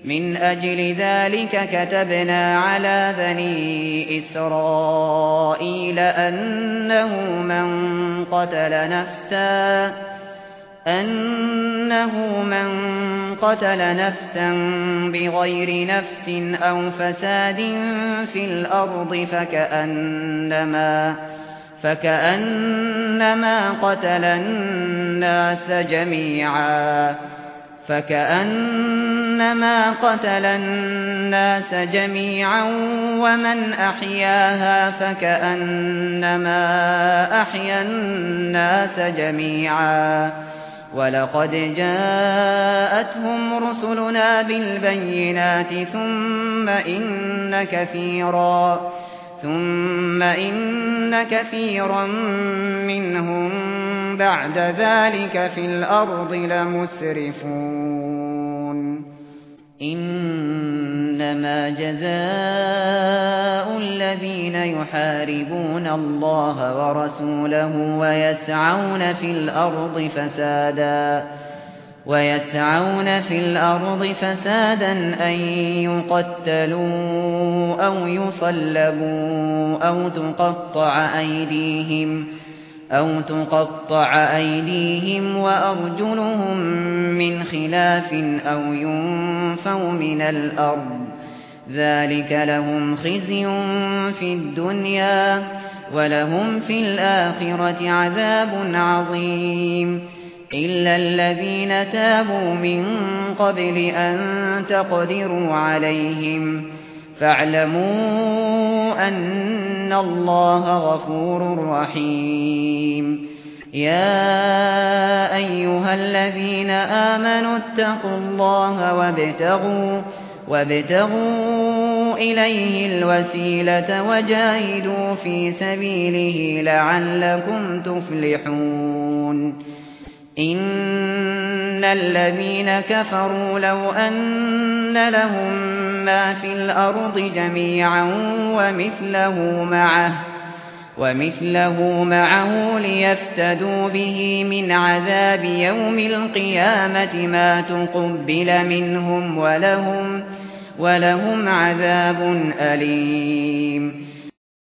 من أجل ذلك كتبنا على بني إسرائيل أنه من قتل نفسا بغير نفس أو فساد في الأرض فكأنما قتل الناس جميعا ومن أحياها فكأنما أحيا الناس جميعا ولقد جاءتهم رسلنا بالبينات ثم إن كثيرا منهم بعد ذلك في الأرض لمسرفون إنما جزاء الذين يحاربون الله ورسوله ويسعون في الأرض فسادا أن يقتلوا أو يصلبوا أو تقطع أيديهم وأرجلهم من خلاف أو ينفوا من الأرض ذلك لهم خزي في الدنيا ولهم في الآخرة عذاب عظيم إلا الذين تابوا من قبل أن تقدروا عليهم فاعلموا أن الله غفور رحيم يا أيها الذين آمنوا اتقوا الله وابتغوا إليه الوسيلة وجاهدوا في سبيله لعلكم تفلحون إن الذين كفروا لو أن لهم ما في الأرض جميعا ومثله معه ليفتدوا به من عذاب يوم القيامة ما تقبل منهم ولهم عذاب أليم